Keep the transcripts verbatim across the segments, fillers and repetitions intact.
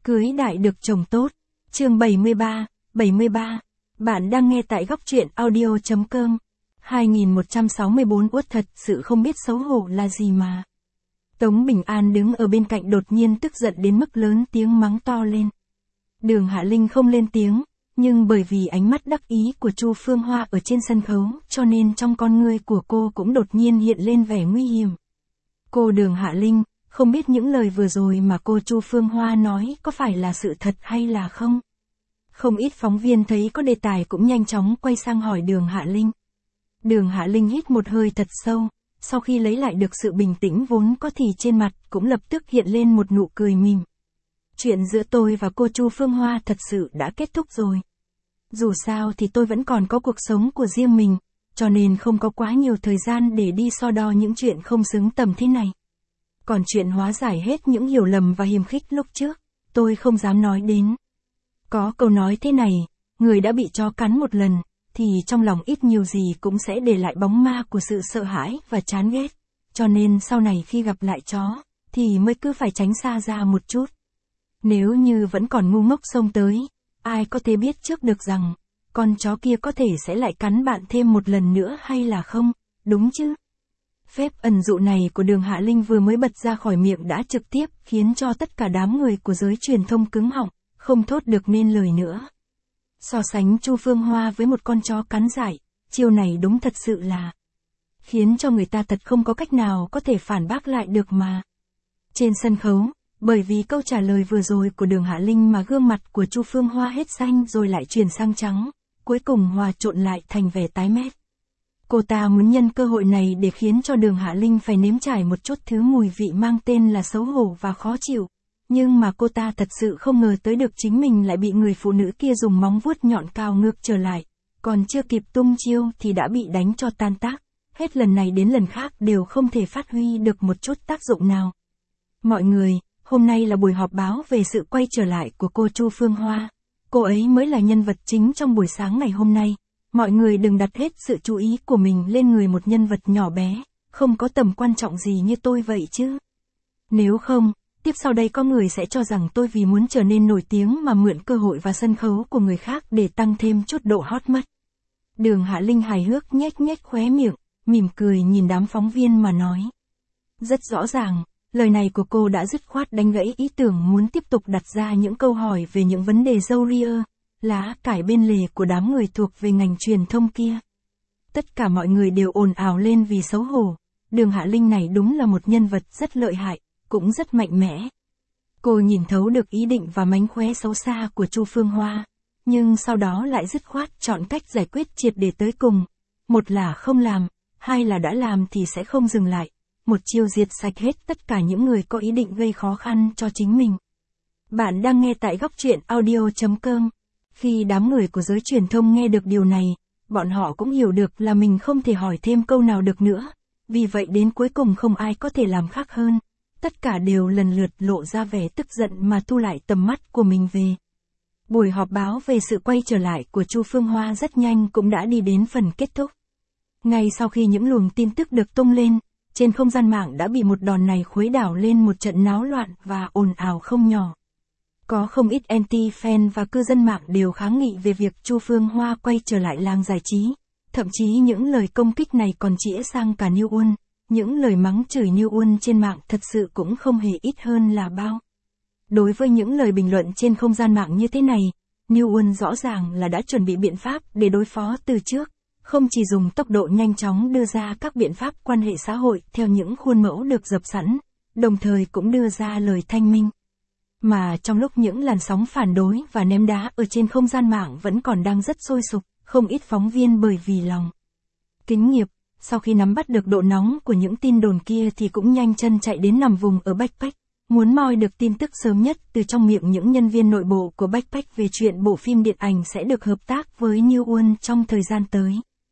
Cưới đại được chồng tốt. Chương bảy mươi ba, bảy mươi ba. Bạn đang nghe tại góc truyện audio.com. hai nghìn một trăm sáu mươi bốn Uất thật sự không biết xấu hổ là gì mà. Tống Bình An đứng ở bên cạnh đột nhiên tức giận đến mức lớn tiếng mắng to lên. Đường Hạ Linh không lên tiếng, nhưng bởi vì ánh mắt đắc ý của Chu Phương Hoa ở trên sân khấu, cho nên trong con ngươi của cô cũng đột nhiên hiện lên vẻ nguy hiểm. Cô Đường Hạ Linh, không biết những lời vừa rồi mà cô Chu Phương Hoa nói có phải là sự thật hay là không? Không ít phóng viên thấy có đề tài cũng nhanh chóng quay sang hỏi Đường Hạ Linh. Đường Hạ Linh hít một hơi thật sâu, sau khi lấy lại được sự bình tĩnh vốn có thì trên mặt cũng lập tức hiện lên một nụ cười mỉm. Chuyện giữa tôi và cô Chu Phương Hoa thật sự đã kết thúc rồi. Dù sao thì tôi vẫn còn có cuộc sống của riêng mình, cho nên không có quá nhiều thời gian để đi so đo những chuyện không xứng tầm thế này. Còn chuyện hóa giải hết những hiểu lầm và hiềm khích lúc trước, tôi không dám nói đến. Có câu nói thế này, người đã bị chó cắn một lần, thì trong lòng ít nhiều gì cũng sẽ để lại bóng ma của sự sợ hãi và chán ghét. Cho nên sau này khi gặp lại chó, thì mới cứ phải tránh xa ra một chút. Nếu như vẫn còn ngu ngốc xông tới, ai có thể biết trước được rằng, con chó kia có thể sẽ lại cắn bạn thêm một lần nữa hay là không, đúng chứ? Phép ẩn dụ này của Đường Hạ Linh vừa mới bật ra khỏi miệng đã trực tiếp khiến cho tất cả đám người của giới truyền thông cứng họng, không thốt được nên lời nữa. So sánh Chu Phương Hoa với một con chó cắn dại, chiêu này đúng thật sự là khiến cho người ta thật không có cách nào có thể phản bác lại được mà. Trên sân khấu, bởi vì câu trả lời vừa rồi của Đường Hạ Linh mà gương mặt của Chu Phương Hoa hết xanh rồi lại chuyển sang trắng, cuối cùng hòa trộn lại thành vẻ tái mét. Cô ta muốn nhân cơ hội này để khiến cho Đường Hạ Linh phải nếm trải một chút thứ mùi vị mang tên là xấu hổ và khó chịu. Nhưng mà cô ta thật sự không ngờ tới được chính mình lại bị người phụ nữ kia dùng móng vuốt nhọn cào ngược trở lại. Còn chưa kịp tung chiêu thì đã bị đánh cho tan tác. Hết lần này đến lần khác đều không thể phát huy được một chút tác dụng nào. Mọi người, hôm nay là buổi họp báo về sự quay trở lại của cô Chu Phương Hoa. Cô ấy mới là nhân vật chính trong buổi sáng ngày hôm nay. Mọi người đừng đặt hết sự chú ý của mình lên người một nhân vật nhỏ bé, không có tầm quan trọng gì như tôi vậy chứ. Nếu không, tiếp sau đây có người sẽ cho rằng tôi vì muốn trở nên nổi tiếng mà mượn cơ hội và sân khấu của người khác để tăng thêm chút độ hot mất. Đường Hạ Linh hài hước nhếch nhếch khóe miệng, mỉm cười nhìn đám phóng viên mà nói. Rất rõ ràng, lời này của cô đã dứt khoát đánh gãy ý tưởng muốn tiếp tục đặt ra những câu hỏi về những vấn đề râu ria, lá cải bên lề của đám người thuộc về ngành truyền thông kia. Tất cả mọi người đều ồn ào lên vì xấu hổ. Đường Hạ Linh này đúng là một nhân vật rất lợi hại, cũng rất mạnh mẽ. Cô nhìn thấu được ý định và mánh khóe xấu xa của Chu Phương Hoa, nhưng sau đó lại dứt khoát chọn cách giải quyết triệt để tới cùng. Một là không làm, hai là đã làm thì sẽ không dừng lại. Một chiêu diệt sạch hết tất cả những người có ý định gây khó khăn cho chính mình. Bạn đang nghe tại góc truyện audio.com. Khi đám người của giới truyền thông nghe được điều này, bọn họ cũng hiểu được là mình không thể hỏi thêm câu nào được nữa. Vì vậy đến cuối cùng không ai có thể làm khác hơn. Tất cả đều lần lượt lộ ra vẻ tức giận mà thu lại tầm mắt của mình về. Buổi họp báo về sự quay trở lại của Chu Phương Hoa rất nhanh cũng đã đi đến phần kết thúc. Ngay sau khi những luồng tin tức được tung lên, trên không gian mạng đã bị một đòn này khuấy đảo lên một trận náo loạn và ồn ào không nhỏ. Có không ít anti-fan và cư dân mạng đều kháng nghị về việc Chu Phương Hoa quay trở lại làng giải trí. Thậm chí những lời công kích này còn chĩa sang cả New Uân. Những lời mắng chửi New Uân trên mạng thật sự cũng không hề ít hơn là bao. Đối với những lời bình luận trên không gian mạng như thế này, New Uân rõ ràng là đã chuẩn bị biện pháp để đối phó từ trước. Không chỉ dùng tốc độ nhanh chóng đưa ra các biện pháp quan hệ xã hội theo những khuôn mẫu được dập sẵn, đồng thời cũng đưa ra lời thanh minh. Mà trong lúc những làn sóng phản đối và ném đá ở trên không gian mạng vẫn còn đang rất sôi sục, không ít phóng viên bởi vì lòng kính nghiệp, sau khi nắm bắt được độ nóng của những tin đồn kia thì cũng nhanh chân chạy đến nằm vùng ở Backpack, muốn moi được tin tức sớm nhất từ trong miệng những nhân viên nội bộ của Backpack về chuyện bộ phim điện ảnh sẽ được hợp tác với New Uân trong thời gian tới.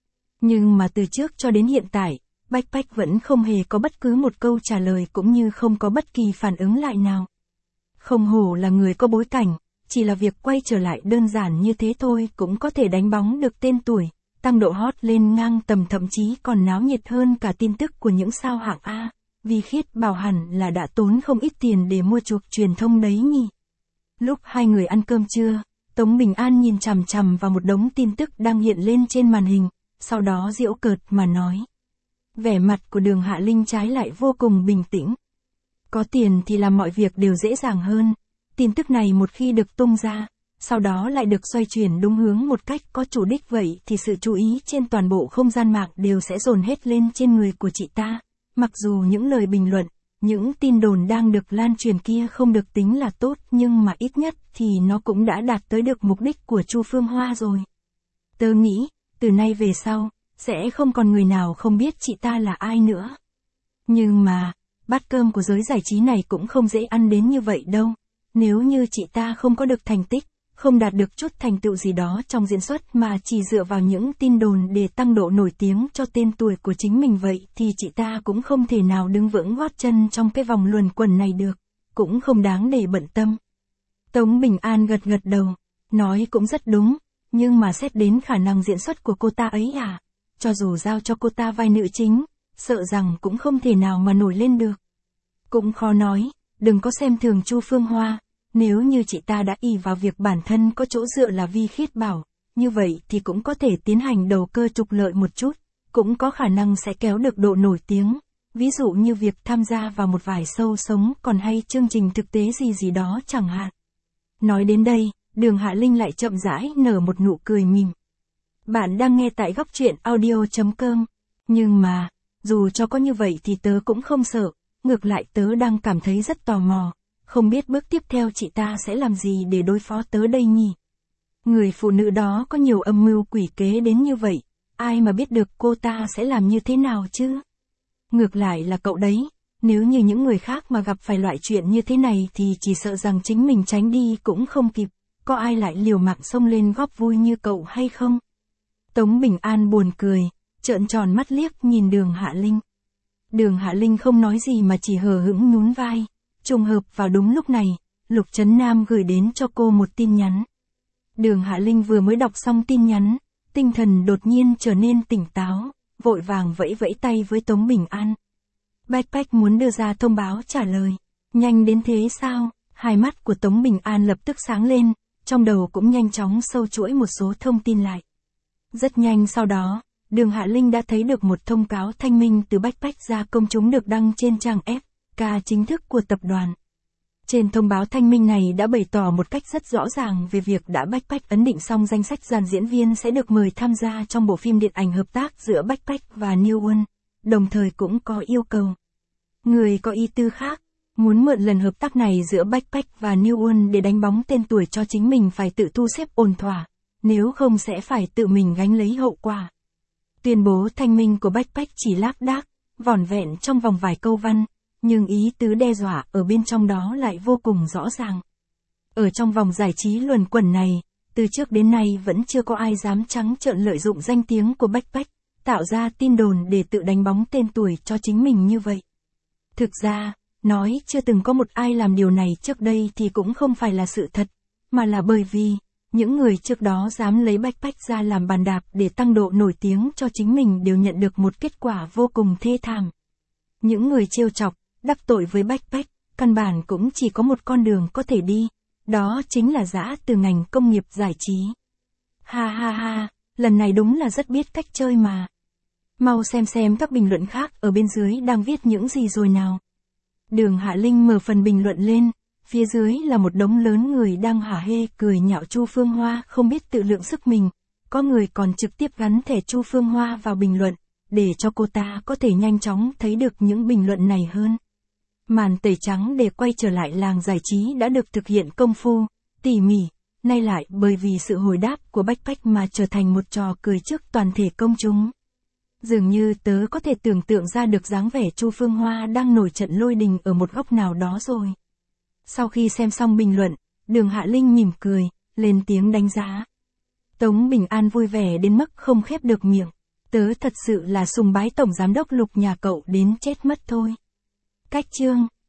Nhưng mà từ trước cho đến hiện tại, Backpack vẫn không hề có bất cứ một câu trả lời cũng như không có bất kỳ phản ứng lại nào. Không hổ là người có bối cảnh, chỉ là việc quay trở lại đơn giản như thế thôi cũng có thể đánh bóng được tên tuổi, tăng độ hot lên ngang tầm, thậm chí còn náo nhiệt hơn cả tin tức của những sao hạng A. Vì Khiết bảo hẳn là đã tốn không ít tiền để mua chuộc truyền thông đấy nhỉ. Lúc hai người ăn cơm trưa, Tống Bình An nhìn chằm chằm vào một đống tin tức đang hiện lên trên màn hình, sau đó giễu cợt mà nói. Vẻ mặt của Đường Hạ Linh trái lại vô cùng bình tĩnh. Có tiền thì làm mọi việc đều dễ dàng hơn. Tin tức này một khi được tung ra, sau đó lại được xoay chuyển đúng hướng một cách có chủ đích vậy thì sự chú ý trên toàn bộ không gian mạng đều sẽ dồn hết lên trên người của chị ta. Mặc dù những lời bình luận, những tin đồn đang được lan truyền kia không được tính là tốt nhưng mà ít nhất thì nó cũng đã đạt tới được mục đích của Chu Phương Hoa rồi. Tớ nghĩ, từ nay về sau, sẽ không còn người nào không biết chị ta là ai nữa. Nhưng mà, bát cơm của giới giải trí này cũng không dễ ăn đến như vậy đâu. Nếu như chị ta không có được thành tích, không đạt được chút thành tựu gì đó trong diễn xuất mà chỉ dựa vào những tin đồn để tăng độ nổi tiếng cho tên tuổi của chính mình vậy thì chị ta cũng không thể nào đứng vững gót chân trong cái vòng luẩn quẩn này được, cũng không đáng để bận tâm. Tống Bình An gật gật đầu, nói cũng rất đúng, nhưng mà xét đến khả năng diễn xuất của cô ta ấy à, cho dù giao cho cô ta vai nữ chính, sợ rằng cũng không thể nào mà nổi lên được. Cũng khó nói, đừng có xem thường Chu Phương Hoa. Nếu như chị ta đã ỷ vào việc bản thân có chỗ dựa là Vi Khiết Bảo, như vậy thì cũng có thể tiến hành đầu cơ trục lợi một chút, cũng có khả năng sẽ kéo được độ nổi tiếng, ví dụ như việc tham gia vào một vài show sống còn hay chương trình thực tế gì gì đó chẳng hạn. Nói đến đây, Đường Hạ Linh lại chậm rãi nở một nụ cười mỉm. Bạn đang nghe tại góc truyện audio chấm com, nhưng mà, dù cho có như vậy thì tớ cũng không sợ, ngược lại tớ đang cảm thấy rất tò mò. Không biết bước tiếp theo chị ta sẽ làm gì để đối phó tớ đây nhỉ? Người phụ nữ đó có nhiều âm mưu quỷ kế đến như vậy, ai mà biết được cô ta sẽ làm như thế nào chứ? Ngược lại là cậu đấy, nếu như những người khác mà gặp phải loại chuyện như thế này thì chỉ sợ rằng chính mình tránh đi cũng không kịp, có ai lại liều mạng xông lên góp vui như cậu hay không? Tống Bình An buồn cười, trợn tròn mắt liếc nhìn Đường Hạ Linh. Đường Hạ Linh không nói gì mà chỉ hờ hững nhún vai. Trùng hợp vào đúng lúc này, Lục Trấn Nam gửi đến cho cô một tin nhắn. Đường Hạ Linh vừa mới đọc xong tin nhắn, tinh thần đột nhiên trở nên tỉnh táo, vội vàng vẫy vẫy tay với Tống Bình An. Backpack muốn đưa ra thông báo trả lời. Nhanh đến thế sao? Hai mắt của Tống Bình An lập tức sáng lên, trong đầu cũng nhanh chóng sâu chuỗi một số thông tin lại. Rất nhanh sau đó, Đường Hạ Linh đã thấy được một thông cáo thanh minh từ Backpack ra công chúng được đăng trên trang ép ca chính thức của tập đoàn. Trên thông báo thanh minh này đã bày tỏ một cách rất rõ ràng về việc đã Backpack ấn định xong danh sách dàn diễn viên sẽ được mời tham gia trong bộ phim điện ảnh hợp tác giữa Backpack và New One, đồng thời cũng có yêu cầu. Người có ý tư khác, muốn mượn lần hợp tác này giữa Backpack và New One để đánh bóng tên tuổi cho chính mình phải tự thu xếp ổn thỏa, nếu không sẽ phải tự mình gánh lấy hậu quả. Tuyên bố thanh minh của Backpack chỉ lác đác, vỏn vẹn trong vòng vài câu văn, nhưng ý tứ đe dọa ở bên trong đó lại vô cùng rõ ràng. Ở trong vòng giải trí luẩn quẩn này, từ trước đến nay vẫn chưa có ai dám trắng trợn lợi dụng danh tiếng của Backpack, tạo ra tin đồn để tự đánh bóng tên tuổi cho chính mình như vậy. Thực ra, nói chưa từng có một ai làm điều này trước đây thì cũng không phải là sự thật, mà là bởi vì, những người trước đó dám lấy Backpack ra làm bàn đạp để tăng độ nổi tiếng cho chính mình đều nhận được một kết quả vô cùng thê thảm. Những người trêu chọc, đắc tội với Backpack, căn bản cũng chỉ có một con đường có thể đi, đó chính là giã từ ngành công nghiệp giải trí. Ha ha ha, lần này đúng là rất biết cách chơi mà. Mau xem xem các bình luận khác ở bên dưới đang viết những gì rồi nào. Đường Hạ Linh mở phần bình luận lên, phía dưới là một đống lớn người đang hả hê cười nhạo Chu Phương Hoa không biết tự lượng sức mình, có người còn trực tiếp gắn thẻ Chu Phương Hoa vào bình luận, để cho cô ta có thể nhanh chóng thấy được những bình luận này hơn. Màn tẩy trắng để quay trở lại làng giải trí đã được thực hiện công phu, tỉ mỉ, nay lại bởi vì sự hồi đáp của Backpack mà trở thành một trò cười trước toàn thể công chúng. Dường như tớ có thể tưởng tượng ra được dáng vẻ Chu Phương Hoa đang nổi trận lôi đình ở một góc nào đó rồi. Sau khi xem xong bình luận, Đường Hạ Linh mỉm cười, lên tiếng đánh giá. Tống Bình An vui vẻ đến mức không khép được miệng. Tớ thật sự là sùng bái tổng giám đốc Lục nhà cậu đến chết mất thôi. Cách chương